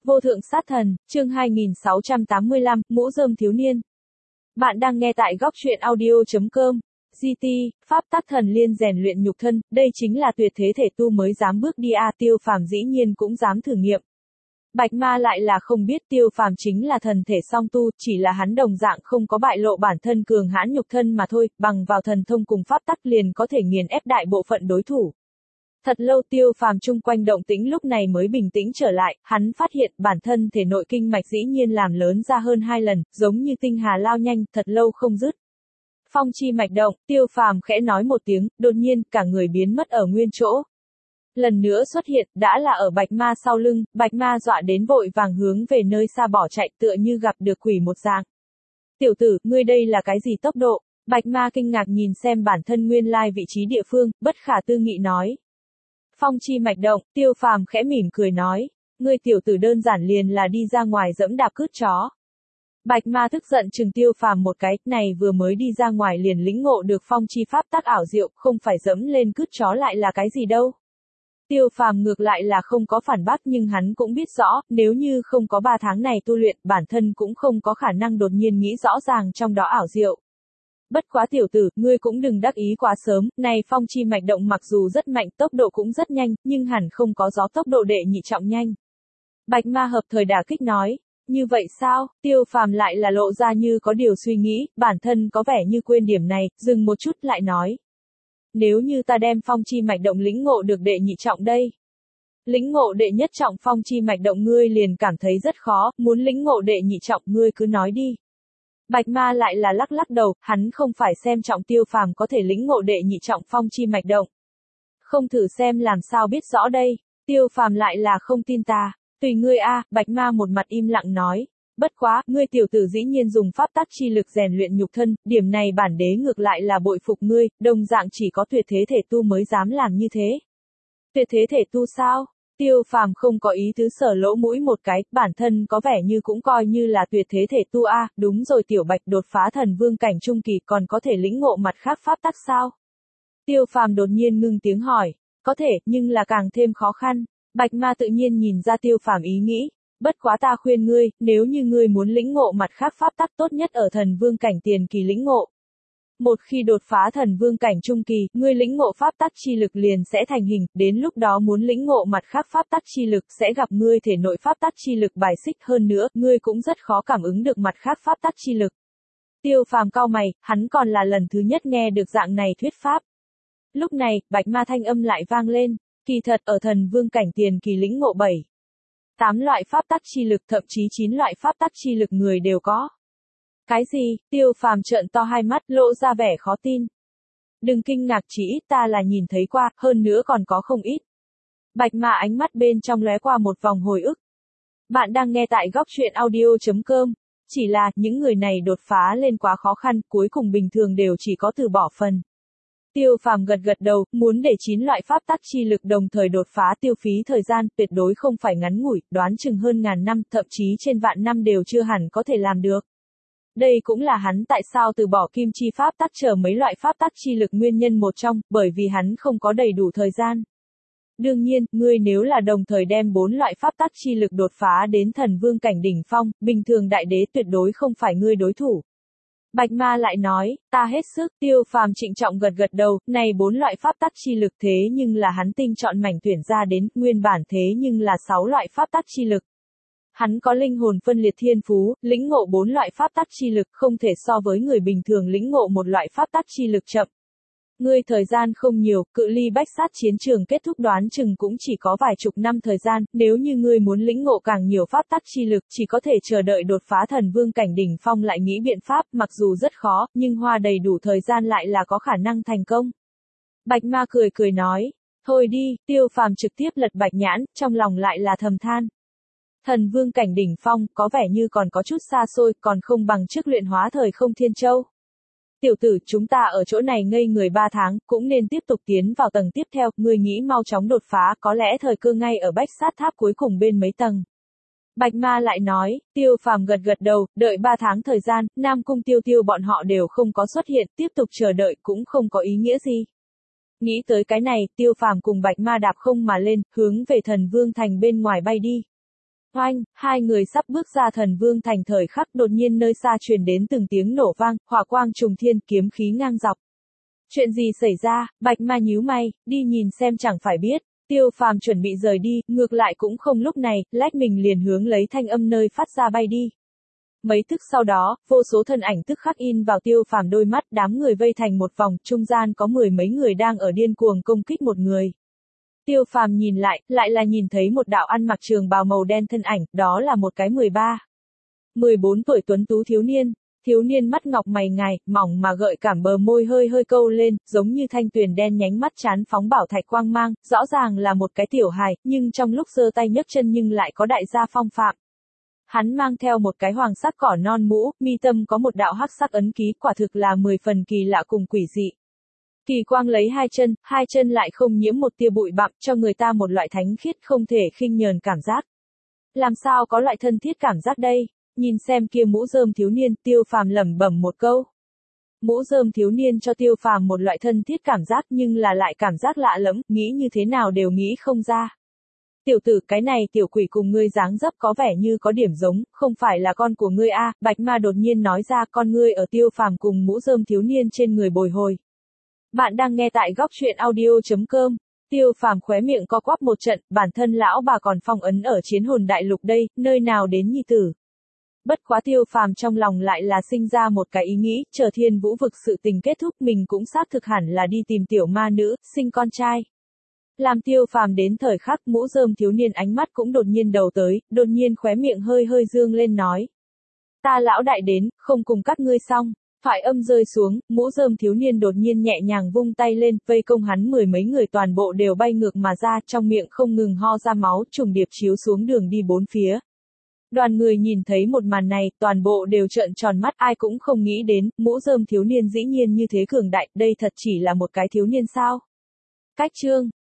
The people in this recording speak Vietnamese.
Vô thượng sát thần, chương 2685, mũ rơm thiếu niên. Bạn đang nghe tại góc truyện audio.com. GT, pháp tắc thần liên rèn luyện nhục thân, đây chính là tuyệt thế thể tu mới dám bước đi a. Tiêu Phàm dĩ nhiên cũng dám thử nghiệm. Bạch Ma lại là không biết Tiêu Phàm chính là thần thể song tu, chỉ là hắn đồng dạng không có bại lộ bản thân cường hãn nhục thân mà thôi, bằng vào thần thông cùng pháp tắc liền có thể nghiền ép đại bộ phận đối thủ. Thật lâu Tiêu Phàm chung quanh động tĩnh lúc này mới bình tĩnh trở lại, hắn phát hiện bản thân thể nội kinh mạch dĩ nhiên làm lớn ra hơn 2 lần, giống như tinh hà lao nhanh, thật lâu không dứt. Phong chi mạch động, Tiêu Phàm khẽ nói một tiếng, đột nhiên cả người biến mất ở nguyên chỗ. Lần nữa xuất hiện, đã là ở Bạch Ma sau lưng, Bạch Ma dọa đến vội vàng hướng về nơi xa bỏ chạy tựa như gặp được quỷ một dạng. Tiểu tử, ngươi đây là cái gì tốc độ? Bạch Ma kinh ngạc nhìn xem bản thân nguyên lai vị trí địa phương, bất khả tư nghị nói. Phong chi mạch động, Tiêu Phàm khẽ mỉm cười nói, ngươi tiểu tử đơn giản liền là đi ra ngoài dẫm đạp cướp chó. Bạch Ma tức giận chừng Tiêu Phàm một cái, này vừa mới đi ra ngoài liền lĩnh ngộ được phong chi pháp tắc ảo diệu, không phải dẫm lên cướp chó lại là cái gì đâu. Tiêu Phàm ngược lại là không có phản bác nhưng hắn cũng biết rõ, nếu như không có 3 tháng này tu luyện, bản thân cũng không có khả năng đột nhiên nghĩ rõ ràng trong đó ảo diệu. Bất quá tiểu tử, ngươi cũng đừng đắc ý quá sớm, này phong chi mạch động mặc dù rất mạnh, tốc độ cũng rất nhanh, nhưng hẳn không có gió tốc độ đệ nhị trọng nhanh. Bạch Ma hợp thời đả kích nói, như vậy sao? Tiêu Phàm lại là lộ ra như có điều suy nghĩ, bản thân có vẻ như quên điểm này, dừng một chút lại nói. Nếu như ta đem phong chi mạch động lĩnh ngộ được đệ nhị trọng đây. Lĩnh ngộ đệ nhất trọng phong chi mạch động ngươi liền cảm thấy rất khó, muốn lĩnh ngộ đệ nhị trọng ngươi cứ nói đi. Bạch Ma lại là lắc lắc đầu, hắn không phải xem trọng Tiêu Phàm có thể lĩnh ngộ đệ nhị trọng phong chi mạch động. Không thử xem làm sao biết rõ đây, Tiêu Phàm lại là không tin ta, tùy ngươi a. Bạch Ma một mặt im lặng nói, bất quá, ngươi tiểu tử dĩ nhiên dùng pháp tắc chi lực rèn luyện nhục thân, điểm này bản đế ngược lại là bội phục ngươi, đồng dạng chỉ có tuyệt thế thể tu mới dám làm như thế. Tuyệt thế thể tu sao? Tiêu Phàm không có ý tứ sở lỗ mũi một cái, bản thân có vẻ như cũng coi như là tuyệt thế thể tu a. Đúng rồi tiểu Bạch đột phá thần vương cảnh trung kỳ còn có thể lĩnh ngộ mặt khác pháp tắc sao? Tiêu Phàm đột nhiên ngưng tiếng hỏi, có thể, nhưng là càng thêm khó khăn. Bạch Ma tự nhiên nhìn ra Tiêu Phàm ý nghĩ, bất quá ta khuyên ngươi, nếu như ngươi muốn lĩnh ngộ mặt khác pháp tắc tốt nhất ở thần vương cảnh tiền kỳ lĩnh ngộ. Một khi đột phá thần vương cảnh trung kỳ, ngươi lĩnh ngộ pháp tắc chi lực liền sẽ thành hình, đến lúc đó muốn lĩnh ngộ mặt khác pháp tắc chi lực sẽ gặp ngươi thể nội pháp tắc chi lực bài xích hơn nữa, ngươi cũng rất khó cảm ứng được mặt khác pháp tắc chi lực. Tiêu Phàm cau mày, hắn còn là lần thứ nhất nghe được dạng này thuyết pháp. Lúc này, Bạch Ma thanh âm lại vang lên, kỳ thật ở thần vương cảnh tiền kỳ lĩnh ngộ 8 loại pháp tắc chi lực thậm chí 9 loại pháp tắc chi lực người đều có. Cái gì? Tiêu Phàm trợn to hai mắt, lộ ra vẻ khó tin. Đừng kinh ngạc, chỉ ít ta là nhìn thấy qua, hơn nữa còn có không ít. Bạch Ma ánh mắt bên trong lóe qua một vòng hồi ức. Bạn đang nghe tại góc truyện audio.com. Chỉ là, những người này đột phá lên quá khó khăn, cuối cùng bình thường đều chỉ có từ bỏ phần. Tiêu Phàm gật gật đầu, muốn để 9 loại pháp tắc chi lực đồng thời đột phá tiêu phí thời gian, tuyệt đối không phải ngắn ngủi, đoán chừng hơn ngàn năm, thậm chí trên vạn năm đều chưa hẳn có thể làm được. Đây cũng là hắn tại sao từ bỏ kim chi pháp tắc chờ mấy loại pháp tắc chi lực nguyên nhân một trong, bởi vì hắn không có đầy đủ thời gian. Đương nhiên, ngươi nếu là đồng thời đem 4 loại pháp tắc chi lực đột phá đến thần vương cảnh đỉnh phong, bình thường đại đế tuyệt đối không phải ngươi đối thủ. Bạch Ma lại nói, ta hết sức. Tiêu Phàm trịnh trọng gật gật đầu, này 4 loại pháp tắc chi lực thế nhưng là hắn tinh chọn mảnh tuyển ra đến, nguyên bản thế nhưng là 6 loại pháp tắc chi lực. Hắn có linh hồn phân liệt thiên phú, lĩnh ngộ 4 loại pháp tắc chi lực không thể so với người bình thường lĩnh ngộ một loại pháp tắc chi lực chậm. Ngươi thời gian không nhiều, cự ly bách sát chiến trường kết thúc đoán chừng cũng chỉ có vài chục năm thời gian, nếu như ngươi muốn lĩnh ngộ càng nhiều pháp tắc chi lực chỉ có thể chờ đợi đột phá thần vương cảnh đỉnh phong lại nghĩ biện pháp, mặc dù rất khó, nhưng hoa đầy đủ thời gian lại là có khả năng thành công. Bạch Ma cười cười nói, thôi đi. Tiêu Phàm trực tiếp lật bạch nhãn, trong lòng lại là thầm than. Thần vương cảnh đỉnh phong, có vẻ như còn có chút xa xôi, còn không bằng trước luyện hóa thời không thiên châu. Tiểu tử, chúng ta ở chỗ này ngây người 3 tháng, cũng nên tiếp tục tiến vào tầng tiếp theo, ngươi nghĩ mau chóng đột phá, có lẽ thời cơ ngay ở bách sát tháp cuối cùng bên mấy tầng. Bạch Ma lại nói, Tiêu Phàm gật gật đầu, đợi 3 tháng thời gian, Nam Cung Tiêu Tiêu bọn họ đều không có xuất hiện, tiếp tục chờ đợi cũng không có ý nghĩa gì. Nghĩ tới cái này, Tiêu Phàm cùng Bạch Ma đạp không mà lên, hướng về Thần Vương Thành bên ngoài bay đi. Oanh, hai người sắp bước ra Thần Vương thành thời khắc đột nhiên nơi xa truyền đến từng tiếng nổ vang, hỏa quang trùng thiên, kiếm khí ngang dọc. Chuyện gì xảy ra? Bạch Ma nhíu mày, đi nhìn xem chẳng phải biết. Tiêu Phàm chuẩn bị rời đi, ngược lại cũng không lúc này, lách mình liền hướng lấy thanh âm nơi phát ra bay đi. Mấy tức sau đó, vô số thân ảnh tức khắc in vào Tiêu Phàm đôi mắt, đám người vây thành một vòng, trung gian có 10 mấy người đang ở điên cuồng công kích một người. Tiêu Phàm nhìn lại là nhìn thấy một đạo ăn mặc trường bào màu đen thân ảnh, đó là một cái 14 tuổi tuấn tú thiếu niên. Thiếu niên mắt ngọc mày ngài, mỏng mà gợi cảm bờ môi hơi hơi câu lên, giống như thanh tuyền đen nhánh mắt chán phóng bảo thạch quang mang, rõ ràng là một cái tiểu hài, nhưng trong lúc giơ tay nhấc chân nhưng lại có đại gia phong phạm. Hắn mang theo một cái hoàng sắc cỏ non mũ, mi tâm có một đạo hắc sắc ấn ký, quả thực là 10 phần kỳ lạ cùng quỷ dị. Kỳ quang lấy hai chân lại không nhiễm một tia bụi bặm, cho người ta một loại thánh khiết không thể khinh nhờn cảm giác. Làm sao có loại thân thiết cảm giác đây? Nhìn xem kia mũ rơm thiếu niên, Tiêu Phàm lẩm bẩm một câu. Mũ rơm thiếu niên cho Tiêu Phàm một loại thân thiết cảm giác nhưng là lại cảm giác lạ lẫm, nghĩ như thế nào đều nghĩ không ra. Tiểu tử, cái này tiểu quỷ cùng ngươi dáng dấp có vẻ như có điểm giống, không phải là con của ngươi a? Bạch Ma đột nhiên nói ra, con ngươi ở Tiêu Phàm cùng mũ rơm thiếu niên trên người bồi hồi. Bạn đang nghe tại góc truyện audio.com. Tiêu Phàm khóe miệng co quắp một trận, bản thân lão bà còn phong ấn ở Chiến Hồn Đại Lục đây, nơi nào đến nhi tử. Bất quá Tiêu Phàm trong lòng lại là sinh ra một cái ý nghĩ, chờ Thiên Vũ vực sự tình kết thúc mình cũng xác thực hẳn là đi tìm tiểu ma nữ, sinh con trai. Làm Tiêu Phàm đến thời khắc, mũ rơm thiếu niên ánh mắt cũng đột nhiên đầu tới, đột nhiên khóe miệng hơi hơi dương lên nói. Ta lão đại đến, không cùng các ngươi xong. Thoại âm rơi xuống, mũ rơm thiếu niên đột nhiên nhẹ nhàng vung tay lên, vây công hắn 10 mấy người toàn bộ đều bay ngược mà ra, trong miệng không ngừng ho ra máu, trùng điệp chiếu xuống đường đi bốn phía. Đoàn người nhìn thấy một màn này, toàn bộ đều trợn tròn mắt, ai cũng không nghĩ đến, mũ rơm thiếu niên dĩ nhiên như thế cường đại, đây thật chỉ là một cái thiếu niên sao? Cách chương